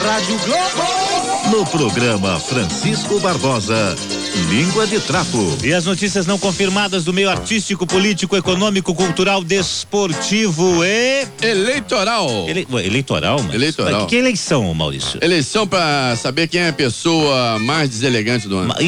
Rádio Globo. No programa Francisco Barbosa, Língua de Trapo. E as notícias não confirmadas do meio artístico, político, econômico, cultural, desportivo e... Eleitoral. Eleitoral? Mas... Eleitoral. Que eleição, Maurício? Eleição pra saber quem é a pessoa mais deselegante do ano.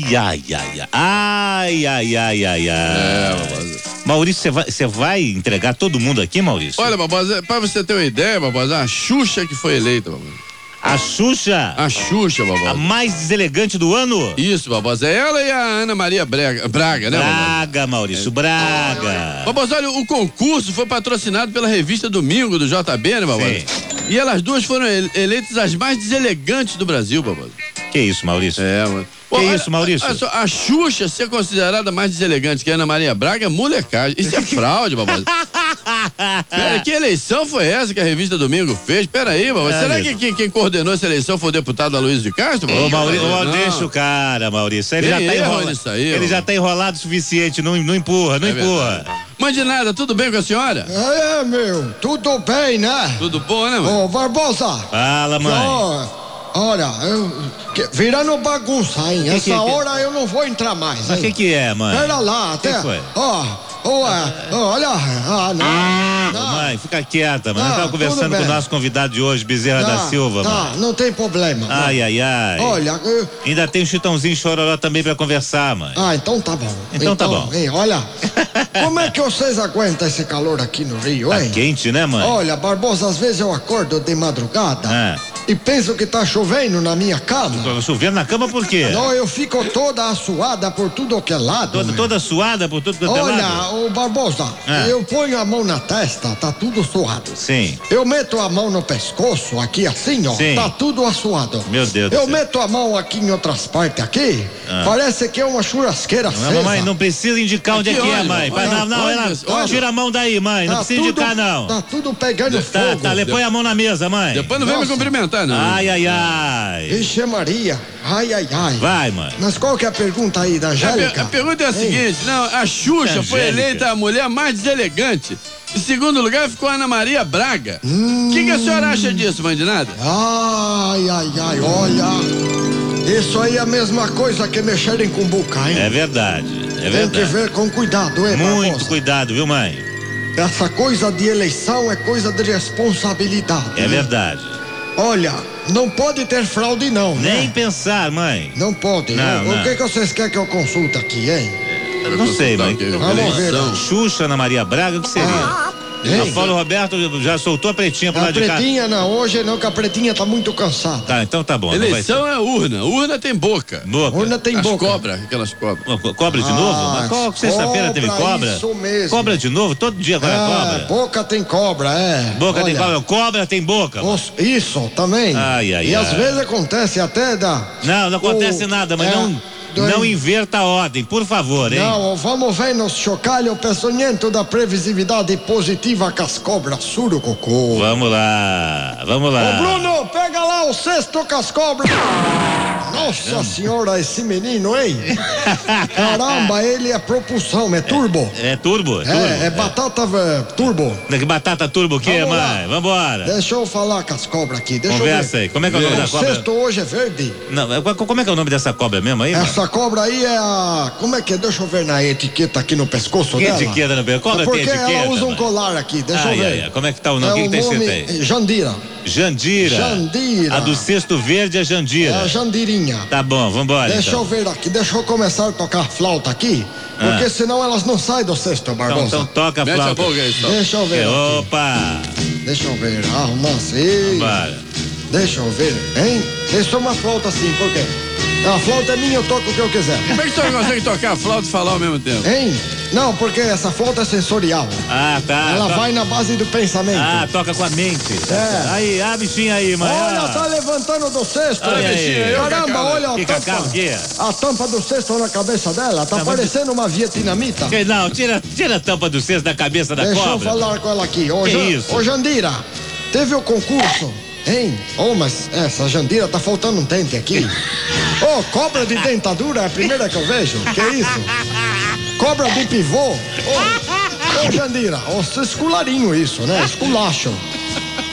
Maurício, você vai entregar todo mundo aqui, Maurício? Olha, Barbosa, pra você ter uma ideia, Barbosa, a Xuxa que foi eleita, Barbosa. A Xuxa? A Xuxa, Barbosa. A mais deselegante do ano? Isso, Barbosa. Ela e a Ana Maria Braga, né, Braga, Maurício, Braga. Barbosa, olha, o concurso foi patrocinado pela revista Domingo, do JB, né, Barbosa? Sim. E elas duas foram eleitas as mais deselegantes do Brasil, Barbosa. Que isso, Maurício? Mano. Isso, Maurício? Olha só, a Xuxa ser considerada mais deselegante que a Ana Maria Braga é molecagem. Isso é fraude, Barbosa. Pera, que eleição foi essa que a revista Domingo fez? Pera aí, Barbosa. Será que quem coordenou essa eleição foi o deputado Aloysio de Castro? Maurício, deixa o cara, Maurício. Ele já tá enrolado. Ele já tá enrolado o suficiente, não empurra. Mãe de nada, tudo bem com a senhora? Meu, tudo bem, né? Tudo bom, né, mãe? Ô, Barbosa. Fala, mãe. Olha, virando bagunça, hein? Essa hora eu não vou entrar mais, hein? Mas que é, mãe? Pera lá, até. Olha. Não. Mãe, fica quieta, mãe. Nós estávamos conversando com o nosso convidado de hoje, Bezerra da Silva, mãe. Não tem problema. Ai. Olha. Ainda tem o Chitãozinho Chororó também pra conversar, mãe. Então tá bom. Então tá bom. Hein, olha, como é que vocês aguentam esse calor aqui no Rio, hein? Tá quente, né, mãe? Olha, Barbosa, às vezes eu acordo de madrugada e penso que tá chovendo na minha cama. Chovendo na cama por quê? Não, eu fico toda assuada por tudo que é lado. Toda suada por tudo que é lado? Olha, ô Barbosa, eu ponho a mão na testa, tá tudo suado. Sim. Eu meto a mão no pescoço, aqui assim, ó, Sim. tá tudo assuado. Meu Deus do Eu céu. meto a mão aqui em outras partes aqui, parece que é uma churrasqueira acesa. Mamãe, não precisa indicar onde é que é, mãe. Não, tira a mão daí, mãe. Não precisa indicar, não. Tá tudo pegando fogo. Tá, põe a mão na mesa, mãe. Depois não vem me cumprimentar, não. Ai. Vixe Maria, ai. Vai, mãe. Mas qual que é a pergunta aí da Angélica? A pergunta é a seguinte, a Xuxa foi eleita a mulher mais deselegante. Em segundo lugar ficou a Ana Maria Braga. O que a senhora acha disso, mãe de nada? Ai, olha, isso aí é a mesma coisa que mexerem com boca, hein? É verdade. Tem que ver com cuidado, hein, Muito Barbosa? cuidado, viu, mãe? Essa coisa de eleição é coisa de responsabilidade. É verdade. Olha, não pode ter fraude não, Nem né? pensar, mãe. Não pode. Não. O que vocês querem que eu consulte aqui, hein? Eu não sei, mãe. Vamos ver. Xuxa, Ana Maria Braga, o que seria? A Paulo Roberto já soltou a pretinha pro A lado de cá. pretinha não, hoje não, que a pretinha tá muito cansada. Tá, então tá bom. Eleição é urna. Urna tem boca. Urna tem As boca. aquelas cobras. Cobra de novo? Mas qual sexta-feira teve cobra? Isso mesmo. Cobra de novo? Todo dia agora cobra. Boca tem cobra, Boca tem cobra. Cobra tem boca. Isso, também. E às vezes acontece até Não acontece nada, mas não inverta a ordem, por favor, hein? Não, vamos ver nos chocalhos o peçonhento da previsividade positiva com as cobras surucocô. Vamos lá. Ô Bruno, pega lá o cesto com as cobras. Nossa senhora, esse menino, hein? Caramba, ele é propulsão, é turbo. É turbo? É batata turbo. Que batata turbo o quê, mãe? Vambora. Deixa eu falar com as cobras aqui. Conversa aí. Como é que é o nome da cobra? O cesto hoje é verde. Não, como é que é o nome dessa cobra mesmo aí, mano? Essa cobra aí é a... Como é que é? Deixa eu ver na etiqueta aqui no pescoço dela. Que etiqueta no pescoço? Cobra tem etiqueta? Porque ela usa um colar aqui, deixa eu ver. Como é que tá o nome? O que tem escrito aí? Jandira. Jandira. A do cesto verde é Jandira. É a Jandirinha. Tá bom, vambora. Deixa eu ver aqui, deixa eu começar a tocar a flauta aqui, porque senão elas não saem do cesto, Barbosa. Então toca a flauta. Deixa eu ver. Opa! Deixa eu ver. Assim. Vambora. Deixa eu ver, hein? Deixa uma flauta assim, por quê? A flauta é minha, eu toco o que eu quiser. Como é que você consegue tocar a flauta e falar ao mesmo tempo? Hein? Não, porque essa flauta é sensorial. Tá. Ela vai na base do pensamento. Toca com a mente. É. Aí, bichinha aí, mãe. Olha, tá levantando do cesto. Caramba, olha a tampa do cesto na cabeça dela. Tá parecendo uma vietnamita. Não, tira a tampa do cesto da cabeça da cobra. Deixa eu falar com ela aqui. Isso? Ô, Jandira, teve o concurso, hein? Mas essa Jandira tá faltando um dente aqui. Cobra de dentadura é a primeira que eu vejo. Que isso? Cobra de pivô. Ô, Jandira, escularinho isso, né? Esculacho.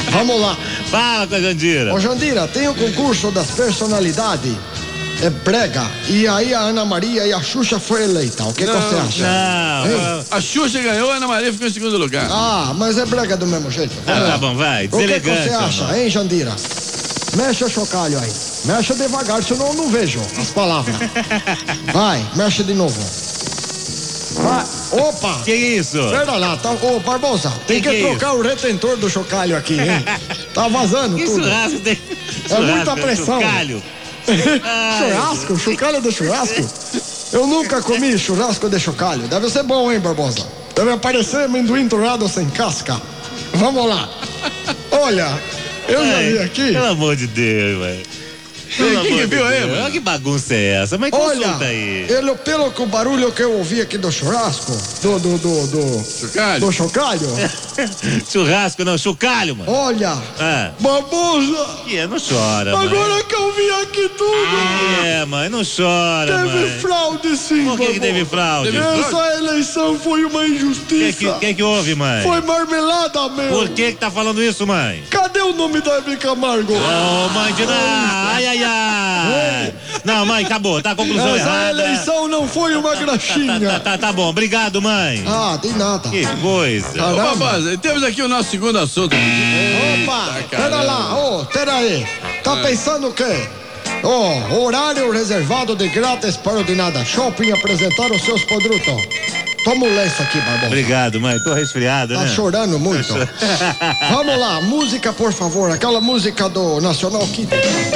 Vamos lá. Fala com a Jandira. Ô, Jandira, tem o concurso das personalidades. É brega. E aí a Ana Maria e a Xuxa foi eleita. O que você acha? Não. A Xuxa ganhou, a Ana Maria ficou em segundo lugar. Ah, mas é brega do mesmo jeito. Tá bom, vai. O que você acha, hein, Jandira? Mexe o chocalho aí. Mexe devagar, senão eu não vejo as palavras. Vai, mexe de novo. Vai. Opa! Que isso? Pera lá, tá, ô Barbosa, tem que trocar o retentor do chocalho aqui, hein? Tá vazando tudo. Churrasco tem. É muita pressão. Chocalho. Churrasco? Chocalho de churrasco? Eu nunca comi churrasco de chocalho. Deve ser bom, hein, Barbosa? Deve aparecer amendoim torrado sem casca. Vamos lá. Olha, eu já vi aqui. Pelo amor de Deus, velho. Quem viu aí, mano? Olha que bagunça é essa? Mas consulta Olha, aí. Pelo que o barulho que eu ouvi aqui do churrasco, Chocalho? do chocalho. Churrasco não, chocalho, mano. Olha, Barbosa. Que não chora, mano. Agora que eu vi aqui tudo. Mãe, não chora, mãe. Teve fraude, sim. Por que teve fraude? Essa eleição foi uma injustiça. O que houve, mãe? Foi marmelada, meu. Por que tá falando isso, mãe? Cadê o nome da Hebe Camargo? Ô, mãe de nada. Ai. Não, mãe, acabou, tá a conclusão Essa errada. eleição não foi uma graxinha. Tá bom, obrigado, mãe. Ah, tem nada. Que coisa. Ô, Barbosa, temos aqui o nosso segundo assunto. Opa, pera lá, pera aí. Tá pensando o quê? Horário reservado de grátis para o De Nada Shopping apresentar os seus produtos. Toma o lenço aqui, Barbosa. Obrigado, mãe, tô resfriado, né? Tá chorando muito. Vamos lá, música, por favor. Aquela música do National Kid.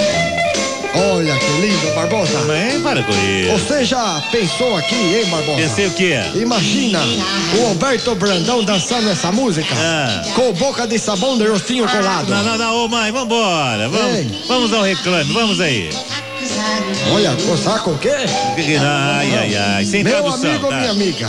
Olha que lindo, Barbosa. Mãe, para com isso. Você já pensou aqui, hein, Barbosa? Pensei o quê? Imagina o Alberto Brandão dançando essa música com boca de sabão de rostinho colado. Não, mãe, vambora. Vamos ao reclame, vamos aí. Olha, coçar com o quê? Ai, sem meu tradução. Meu amigo, minha amiga.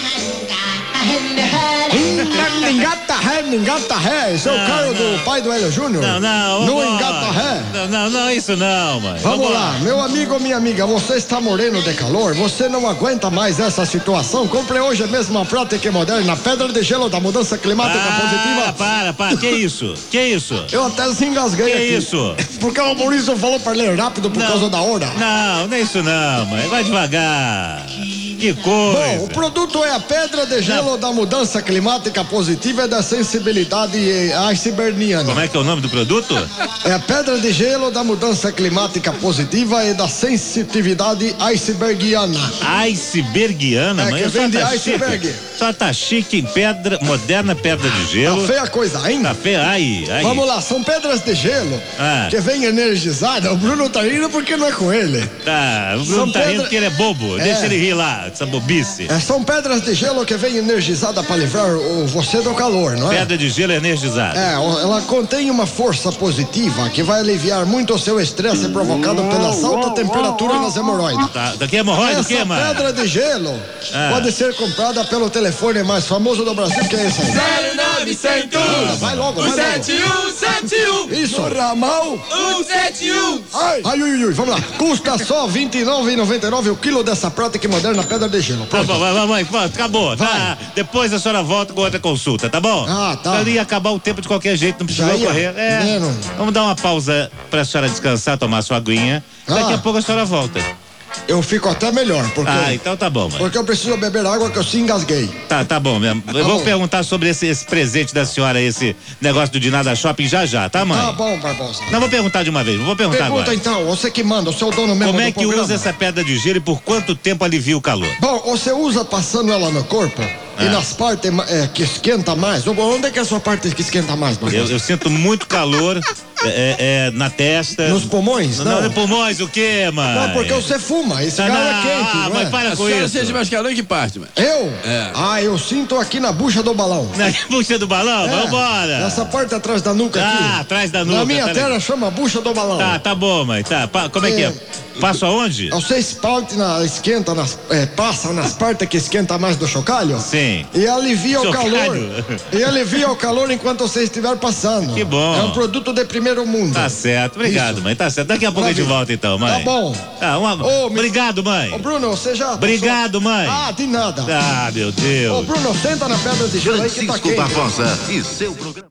Engata ré, esse é o carro do pai do Hélio Júnior? Não engata ré. Não, isso não, mãe. Vamos lá, meu amigo, minha amiga, você está moreno de calor, você não aguenta mais essa situação. Compre hoje mesmo a prática e moderna pedra de gelo da mudança climática positiva. Para, que isso? Eu até se engasguei aqui. Que isso? Porque o Maurício falou para ler rápido por causa da hora. Não é isso não, mãe, vai devagar. Que coisa. Bom, o produto é a pedra de gelo da mudança climática positiva e da sensibilidade icebergiana. Como é que é o nome do produto? É a pedra de gelo da mudança climática positiva e da sensitividade icebergiana. Icebergiana? É que vem de iceberg. Só tá chique em pedra, moderna pedra de gelo. Tá feia a coisa, hein? Tá feia, aí. Vamos lá, são pedras de gelo que vem energizada. O Bruno tá rindo porque não é com ele. Tá, o Bruno tá rindo porque ele é bobo. Deixa ele rir lá, essa bobice. São pedras de gelo que vem energizada para livrar você do calor, não é? Pedra de gelo energizada. Ela contém uma força positiva que vai aliviar muito o seu estresse provocado pela alta temperatura nas hemorroidas. Tá, daqui é hemorroida o quê, mano? Essa pedra de gelo pode ser comprada pelo telefone mais famoso do Brasil, que é esse aí. 0900 vai logo. 7171. Isso. Ramal 171. Ai, vamos lá. Custa só R$ 29,99 o quilo dessa prática moderna pedra de gelo. Tá bom, vai, acabou. Tá. Depois a senhora volta com outra consulta, tá bom? Tá. Eu ia acabar o tempo de qualquer jeito, não precisou correr. Vamos dar uma pausa pra senhora descansar, tomar sua aguinha. Daqui a pouco a senhora volta. Eu fico até melhor, porque... então tá bom, mãe. Porque eu preciso beber água que eu se engasguei. Tá bom mesmo. Eu vou perguntar sobre esse presente da senhora, esse negócio do De Nada Shopping já, tá, mãe? Tá bom, Barbosa. Não, vou perguntar de uma vez, vou perguntar agora. Pergunta então, você que manda, o seu dono mesmo. Como é que usa essa pedra de gelo e por quanto tempo alivia o calor? Bom, você usa passando ela no corpo e nas partes que esquenta mais. Onde é que é a sua parte que esquenta mais, Barbosa? Eu sinto muito calor na testa. Nos pulmões? Não, nos pulmões o quê, mãe? Não, porque você fuma, esse cara é quente, não mas para com isso. Você sente mais calor em que parte, mãe? Eu? Eu sinto aqui na bucha do balão. Na bucha do balão? Vambora. Essa parte atrás da nuca aqui. Atrás da nuca. Na minha terra chama bucha do balão. Tá bom, mãe, tá. Como é que é? Passo aonde? Você esquenta, passa nas partes que esquenta mais do chocalho. Sim. E alivia o calor. E alivia o calor enquanto você estiver passando. Que bom. É um produto de primeiro mundo. Tá certo, obrigado, mãe, tá certo. Daqui a pouco a gente volta então, mãe. Tá bom. Obrigado, mãe. Ô, Bruno, você já... Obrigado, mãe. De nada. Meu Deus. Ô, Bruno, senta na pedra de gelo aí que tá quente. Francisco Barbosa e seu programa.